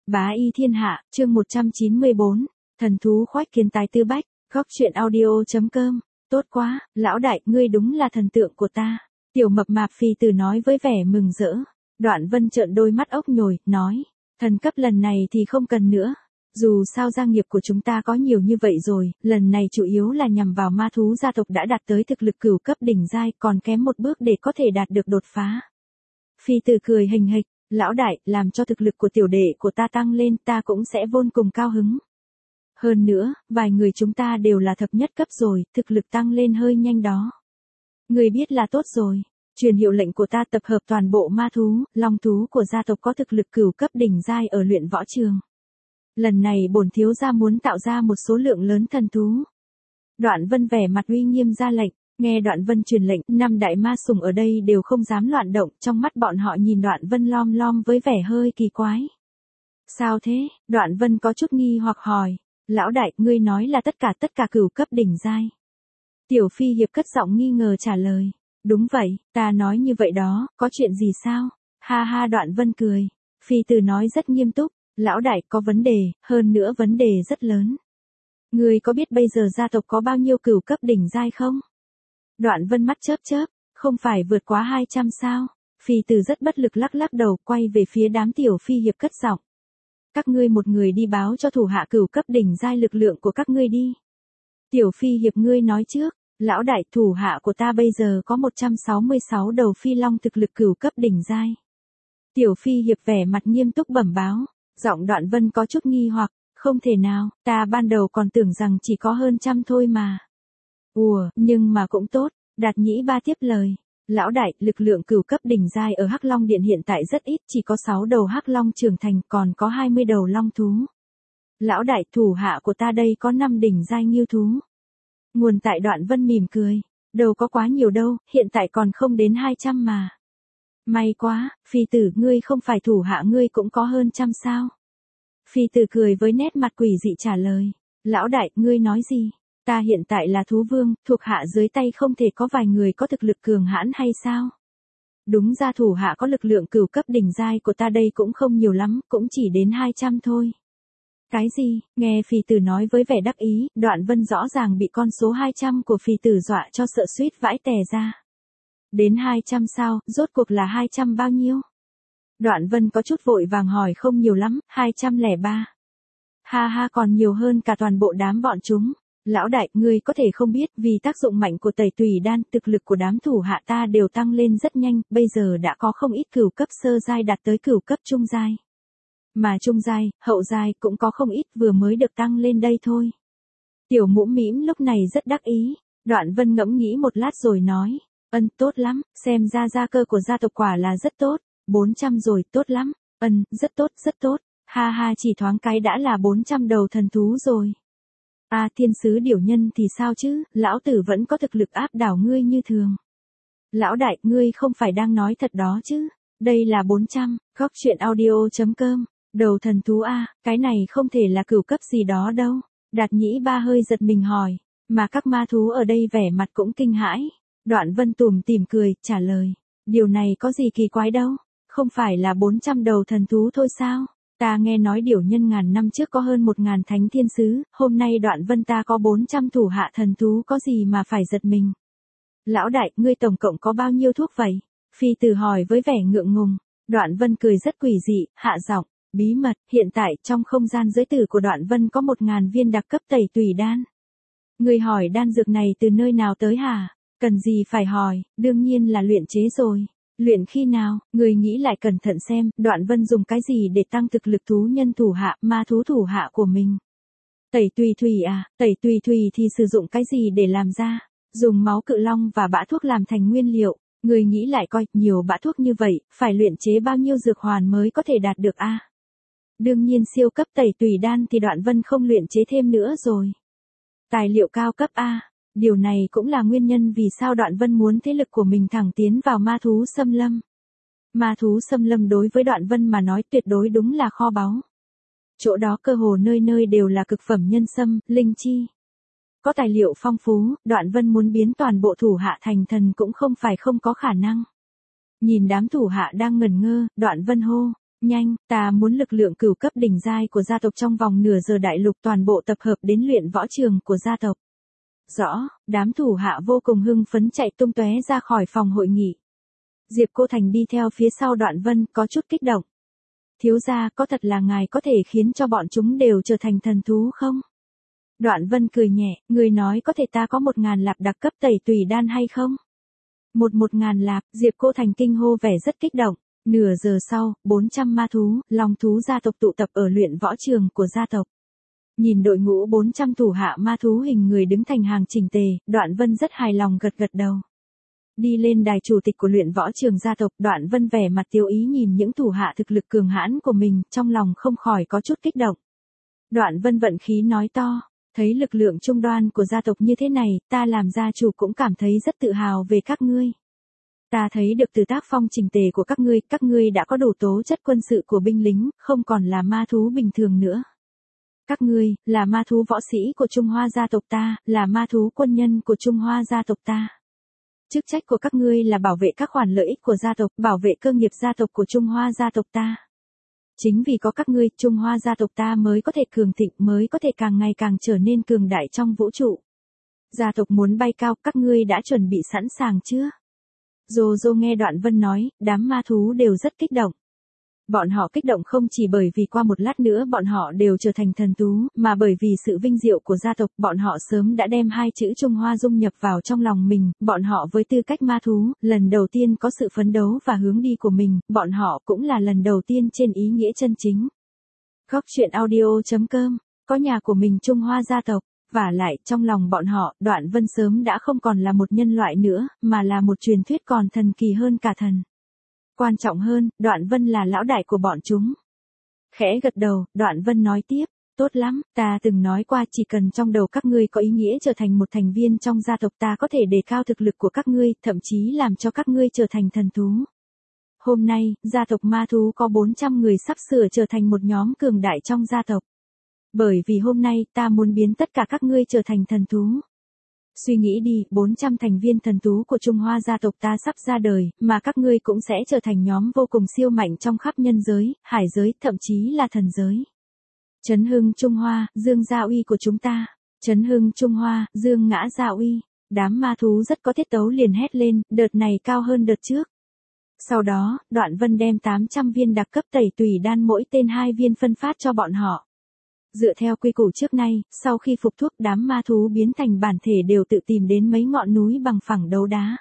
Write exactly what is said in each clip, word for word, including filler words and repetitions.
Bá y thiên hạ, chương một trăm chín mươi bốn, thần thú khoách kiến tái tư bách, góc truyện audio.com, tốt quá, lão đại, ngươi đúng là thần tượng của ta. Tiểu mập mạp phi từ nói với vẻ mừng rỡ. Đoạn Vân trợn đôi mắt ốc nhồi, nói, thần cấp lần này thì không cần nữa. Dù sao gia nghiệp của chúng ta có nhiều như vậy rồi, lần này chủ yếu là nhằm vào ma thú gia tộc đã đạt tới thực lực cửu cấp đỉnh giai, còn kém một bước để có thể đạt được đột phá. Phi từ cười hình hịch, lão đại, làm cho thực lực của tiểu đệ của ta tăng lên, ta cũng sẽ vô cùng cao hứng. Hơn nữa, vài người chúng ta đều là thập nhất cấp rồi, thực lực tăng lên hơi nhanh đó. Người biết là tốt rồi. Truyền hiệu lệnh của ta tập hợp toàn bộ ma thú, long thú của gia tộc có thực lực cửu cấp đỉnh giai ở luyện võ trường. Lần này bổn thiếu gia muốn tạo ra một số lượng lớn thần thú. Đoạn Vân vẻ mặt uy nghiêm ra lệnh, nghe Đoạn Vân truyền lệnh, năm đại ma sùng ở đây đều không dám loạn động, trong mắt bọn họ nhìn Đoạn Vân lom lom với vẻ hơi kỳ quái. Sao thế? Đoạn Vân có chút nghi hoặc hỏi, lão đại, ngươi nói là tất cả tất cả cửu cấp đỉnh giai. Tiểu Phi hiệp cất giọng nghi ngờ trả lời, đúng vậy, ta nói như vậy đó, có chuyện gì sao? Ha ha, Đoạn Vân cười. Phi từ nói rất nghiêm túc, lão đại, có vấn đề, hơn nữa vấn đề rất lớn. Ngươi có biết bây giờ gia tộc có bao nhiêu cửu cấp đỉnh giai không? Đoạn Vân mắt chớp chớp, không phải vượt quá hai trăm sao? Phi từ rất bất lực lắc lắc đầu, quay về phía đám Tiểu Phi hiệp cất giọng. Các ngươi một người đi báo cho thủ hạ cửu cấp đỉnh giai lực lượng của các ngươi đi. Tiểu Phi hiệp ngươi nói trước, lão đại, thủ hạ của ta bây giờ có một trăm sáu mươi sáu đầu phi long thực lực cửu cấp đỉnh giai. Tiểu Phi hiệp vẻ mặt nghiêm túc bẩm báo, giọng Đoạn Vân có chút nghi hoặc, không thể nào, ta ban đầu còn tưởng rằng chỉ có hơn trăm thôi mà. Ủa, nhưng mà cũng tốt, Đạt Nhĩ Ba tiếp lời. Lão đại, lực lượng cửu cấp đỉnh giai ở Hắc Long Điện hiện tại rất ít, chỉ có sáu đầu Hắc Long trưởng thành, còn có hai mươi đầu long thú. Lão đại, thủ hạ của ta đây có năm đỉnh giai nghiêu thú. Nguồn tại Đoạn Vân mỉm cười, đâu có quá nhiều đâu, hiện tại còn không đến hai trăm mà. May quá, Phi tử, ngươi không phải thủ hạ ngươi cũng có hơn trăm sao? Phi tử cười với nét mặt quỷ dị trả lời, lão đại, ngươi nói gì? Ta hiện tại là thú vương, thuộc hạ dưới tay không thể có vài người có thực lực cường hãn hay sao? Đúng ra thủ hạ có lực lượng cửu cấp đỉnh giai của ta đây cũng không nhiều lắm, cũng chỉ đến hai trăm thôi. Cái gì? Nghe Phi tử nói với vẻ đắc ý, Đoạn Vân rõ ràng bị con số hai trăm của Phi tử dọa cho sợ suýt vãi tè ra. Đến hai trăm sao, rốt cuộc là hai trăm bao nhiêu? Đoạn Vân có chút vội vàng hỏi, không nhiều lắm, hai trăm lẻ ba. Ha ha, còn nhiều hơn cả toàn bộ đám bọn chúng. Lão đại, ngươi có thể không biết, vì tác dụng mạnh của tẩy tùy đan, thực lực của đám thủ hạ ta đều tăng lên rất nhanh, bây giờ đã có không ít cửu cấp sơ giai đạt tới cửu cấp trung giai. Mà trung giai, hậu giai cũng có không ít vừa mới được tăng lên đây thôi. Tiểu Mũ Mĩm lúc này rất đắc ý. Đoạn Vân ngẫm nghĩ một lát rồi nói, ân, tốt lắm, xem ra gia cơ của gia tộc quả là rất tốt, bốn trăm rồi, tốt lắm, ân, rất tốt, rất tốt, ha ha, chỉ thoáng cái đã là bốn trăm đầu thần thú rồi. À, thiên sứ điểu nhân thì sao chứ, lão tử vẫn có thực lực áp đảo ngươi như thường. Lão đại, ngươi không phải đang nói thật đó chứ, đây là bốn trăm, góc truyện audio.com, đầu thần thú a, cái này không thể là cửu cấp gì đó đâu. Đạt Nhĩ Ba hơi giật mình hỏi, mà các ma thú ở đây vẻ mặt cũng kinh hãi. Đoạn Vân tủm tỉm cười, trả lời, điều này có gì kỳ quái đâu, không phải là bốn trăm đầu thần thú thôi sao? Ta nghe nói điểu nhân ngàn năm trước có hơn một ngàn thánh thiên sứ, hôm nay Đoạn Vân ta có bốn trăm thủ hạ thần thú, có gì mà phải giật mình. Lão đại, ngươi tổng cộng có bao nhiêu thuốc vậy? Phi tử hỏi với vẻ ngượng ngùng. Đoạn Vân cười rất quỷ dị, hạ giọng, bí mật, hiện tại trong không gian giới tử của Đoạn Vân có một ngàn viên đặc cấp tẩy tùy đan. Ngươi hỏi đan dược này từ nơi nào tới hả? Cần gì phải hỏi, đương nhiên là luyện chế rồi. Luyện khi nào, người nghĩ lại cẩn thận xem, Đoạn Vân dùng cái gì để tăng thực lực thú nhân thủ hạ, ma thú thủ hạ của mình. Tẩy tùy thủy à, tẩy tùy thủy thì sử dụng cái gì để làm ra? Dùng máu cự long và bã thuốc làm thành nguyên liệu. Người nghĩ lại coi, nhiều bã thuốc như vậy, phải luyện chế bao nhiêu dược hoàn mới có thể đạt được a? À? Đương nhiên siêu cấp tẩy tùy đan thì Đoạn Vân không luyện chế thêm nữa rồi. Tài liệu cao cấp a. À? Điều này cũng là nguyên nhân vì sao Đoạn Vân muốn thế lực của mình thẳng tiến vào ma thú xâm lâm. Ma thú xâm lâm đối với Đoạn Vân mà nói tuyệt đối đúng là kho báu. Chỗ đó cơ hồ nơi nơi đều là cực phẩm nhân sâm, linh chi. Có tài liệu phong phú, Đoạn Vân muốn biến toàn bộ thủ hạ thành thần cũng không phải không có khả năng. Nhìn đám thủ hạ đang ngẩn ngơ, Đoạn Vân hô, Nhanh, ta muốn lực lượng cửu cấp đỉnh giai của gia tộc trong vòng nửa giờ đại lục toàn bộ tập hợp đến luyện võ trường của gia tộc. Rõ, đám thủ hạ vô cùng hưng phấn chạy tung tóe ra khỏi phòng hội nghị. Diệp Cô Thành đi theo phía sau Đoạn Vân có chút kích động. Thiếu gia, có thật là ngài có thể khiến cho bọn chúng đều trở thành thần thú không? Đoạn Vân cười nhẹ, người nói có thể ta có một ngàn lạp đặc cấp tẩy tùy đan hay không? Một một ngàn lạp, Diệp Cô Thành kinh hô vẻ rất kích động. Nửa giờ sau, bốn trăm ma thú, long thú gia tộc tụ tập ở luyện võ trường của gia tộc. Nhìn đội ngũ bốn trăm thủ hạ ma thú hình người đứng thành hàng chỉnh tề, Đoạn Vân rất hài lòng gật gật đầu. Đi lên đài chủ tịch của luyện võ trường gia tộc, Đoạn Vân vẻ mặt tiêu ý nhìn những thủ hạ thực lực cường hãn của mình, trong lòng không khỏi có chút kích động. Đoạn Vân vận khí nói to, thấy lực lượng trung đoan của gia tộc như thế này, ta làm gia chủ cũng cảm thấy rất tự hào về các ngươi. Ta thấy được từ tác phong chỉnh tề của các ngươi, các ngươi đã có đủ tố chất quân sự của binh lính, không còn là ma thú bình thường nữa. Các ngươi, là ma thú võ sĩ của Trung Hoa gia tộc ta, là ma thú quân nhân của Trung Hoa gia tộc ta. Chức trách của các ngươi là bảo vệ các khoản lợi ích của gia tộc, bảo vệ cơ nghiệp gia tộc của Trung Hoa gia tộc ta. Chính vì có các ngươi, Trung Hoa gia tộc ta mới có thể cường thịnh, mới có thể càng ngày càng trở nên cường đại trong vũ trụ. Gia tộc muốn bay cao, các ngươi đã chuẩn bị sẵn sàng chưa? Dô dô nghe Đoạn Vân nói, đám ma thú đều rất kích động. Bọn họ kích động không chỉ bởi vì qua một lát nữa bọn họ đều trở thành thần thú, mà bởi vì sự vinh diệu của gia tộc, bọn họ sớm đã đem hai chữ Trung Hoa dung nhập vào trong lòng mình, bọn họ với tư cách ma thú, lần đầu tiên có sự phấn đấu và hướng đi của mình, bọn họ cũng là lần đầu tiên trên ý nghĩa chân chính. Góc truyện audio chấm com, có nhà của mình Trung Hoa gia tộc, vả lại trong lòng bọn họ, Đoạn Vân sớm đã không còn là một nhân loại nữa, mà là một truyền thuyết còn thần kỳ hơn cả thần. Quan trọng hơn, Đoạn Vân là lão đại của bọn chúng. Khẽ gật đầu, Đoạn Vân nói tiếp, tốt lắm, ta từng nói qua chỉ cần trong đầu các ngươi có ý nghĩa trở thành một thành viên trong gia tộc ta có thể đề cao thực lực của các ngươi, thậm chí làm cho các ngươi trở thành thần thú. Hôm nay, gia tộc ma thú có bốn trăm người sắp sửa trở thành một nhóm cường đại trong gia tộc. Bởi vì hôm nay ta muốn biến tất cả các ngươi trở thành thần thú. Suy nghĩ đi, bốn trăm thành viên thần thú của Trung Hoa gia tộc ta sắp ra đời, mà các ngươi cũng sẽ trở thành nhóm vô cùng siêu mạnh trong khắp nhân giới, hải giới, thậm chí là thần giới. Chấn hưng Trung Hoa, dương gia uy của chúng ta. Chấn hưng Trung Hoa, dương ngã gia uy. Đám ma thú rất có tiết tấu liền hét lên, đợt này cao hơn đợt trước. Sau đó, Đoạn Vân đem tám trăm viên đặc cấp tẩy tùy đan mỗi tên hai viên phân phát cho bọn họ. Dựa theo quy củ trước nay, sau khi phục thuốc đám ma thú biến thành bản thể đều tự tìm đến mấy ngọn núi bằng phẳng đấu đá.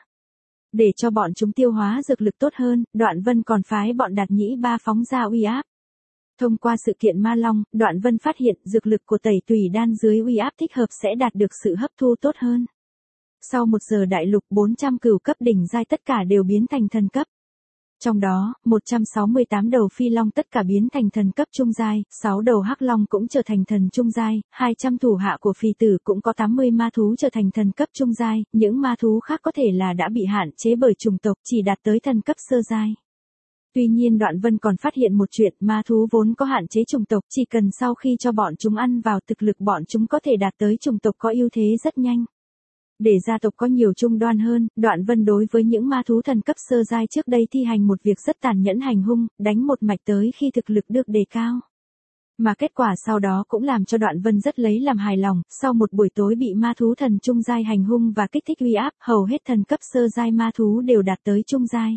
Để cho bọn chúng tiêu hóa dược lực tốt hơn, Đoạn Vân còn phái bọn Đạt Nhĩ Ba phóng ra uy áp. Thông qua sự kiện Ma Long, Đoạn Vân phát hiện dược lực của tẩy tùy đan dưới uy áp thích hợp sẽ đạt được sự hấp thu tốt hơn. Sau một giờ đại lục bốn trăm cửu cấp đỉnh giai tất cả đều biến thành thần cấp. Trong đó, một trăm sáu mươi tám đầu phi long tất cả biến thành thần cấp trung giai, sáu đầu hắc long cũng trở thành thần trung giai, hai trăm thủ hạ của phi tử cũng có tám mươi ma thú trở thành thần cấp trung giai, những ma thú khác có thể là đã bị hạn chế bởi chủng tộc chỉ đạt tới thần cấp sơ giai. Tuy nhiên Đoạn Vân còn phát hiện một chuyện, ma thú vốn có hạn chế chủng tộc, chỉ cần sau khi cho bọn chúng ăn vào thực lực bọn chúng có thể đạt tới chủng tộc có ưu thế rất nhanh. Để gia tộc có nhiều trung đoan hơn, Đoạn Vân đối với những ma thú thần cấp sơ giai trước đây thi hành một việc rất tàn nhẫn hành hung, đánh một mạch tới khi thực lực được đề cao. Mà kết quả sau đó cũng làm cho Đoạn Vân rất lấy làm hài lòng, sau một buổi tối bị ma thú thần trung giai hành hung và kích thích uy áp, hầu hết thần cấp sơ giai ma thú đều đạt tới trung giai.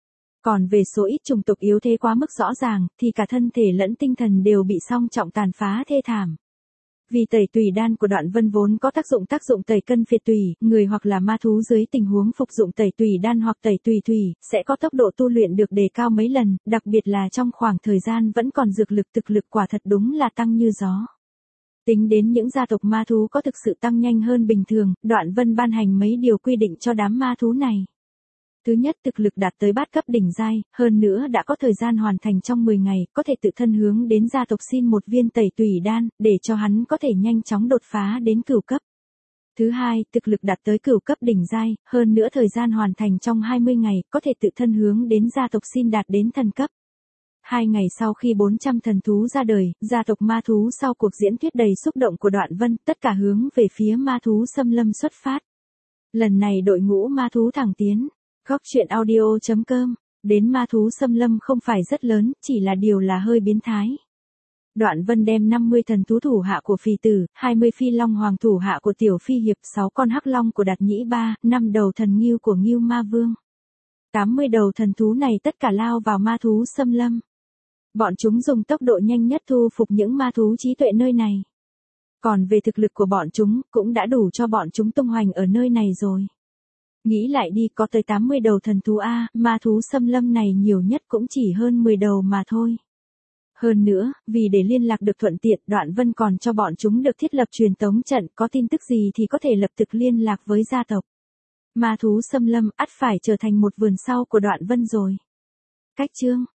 Còn về số ít chủng tộc yếu thế quá mức rõ ràng, thì cả thân thể lẫn tinh thần đều bị song trọng tàn phá thê thảm. Vì tẩy tùy đan của Đoạn Vân vốn có tác dụng tác dụng tẩy cân phiệt tùy, người hoặc là ma thú dưới tình huống phục dụng tẩy tùy đan hoặc tẩy tùy thủy, sẽ có tốc độ tu luyện được đề cao mấy lần, đặc biệt là trong khoảng thời gian vẫn còn dược lực thực lực quả thật đúng là tăng như gió. Tính đến những gia tộc ma thú có thực sự tăng nhanh hơn bình thường, Đoạn Vân ban hành mấy điều quy định cho đám ma thú này. Thứ nhất, thực lực đạt tới bát cấp đỉnh giai, hơn nữa đã có thời gian hoàn thành trong mười ngày, có thể tự thân hướng đến gia tộc xin một viên tẩy tùy đan, để cho hắn có thể nhanh chóng đột phá đến cửu cấp. Thứ hai, thực lực đạt tới cửu cấp đỉnh giai, hơn nữa thời gian hoàn thành trong hai mươi ngày, có thể tự thân hướng đến gia tộc xin đạt đến thần cấp. Hai ngày sau khi bốn trăm thần thú ra đời, gia tộc ma thú sau cuộc diễn thuyết đầy xúc động của Đoạn Vân, tất cả hướng về phía ma thú xâm lâm xuất phát. Lần này đội ngũ ma thú thẳng tiến. Góc truyện audio chấm com đến ma thú xâm lâm không phải rất lớn, chỉ là điều là hơi biến thái. Đoạn Vân đem năm mươi thần thú thủ hạ của Phì Tử, hai mươi phi long hoàng thủ hạ của Tiểu Phi Hiệp, sáu con hắc long của Đạt Nhĩ Ba, năm đầu thần ngưu của Ngưu Ma Vương. tám mươi đầu thần thú này tất cả lao vào ma thú xâm lâm. Bọn chúng dùng tốc độ nhanh nhất thu phục những ma thú trí tuệ nơi này. Còn về thực lực của bọn chúng, cũng đã đủ cho bọn chúng tung hoành ở nơi này rồi. Nghĩ lại đi, có tới tám mươi đầu thần thú A, ma thú xâm lâm này nhiều nhất cũng chỉ hơn mười đầu mà thôi. Hơn nữa, vì để liên lạc được thuận tiện, Đoạn Vân còn cho bọn chúng được thiết lập truyền tống trận, có tin tức gì thì có thể lập tức liên lạc với gia tộc. Ma thú xâm lâm ắt phải trở thành một vườn sau của Đoạn Vân rồi. Cách chương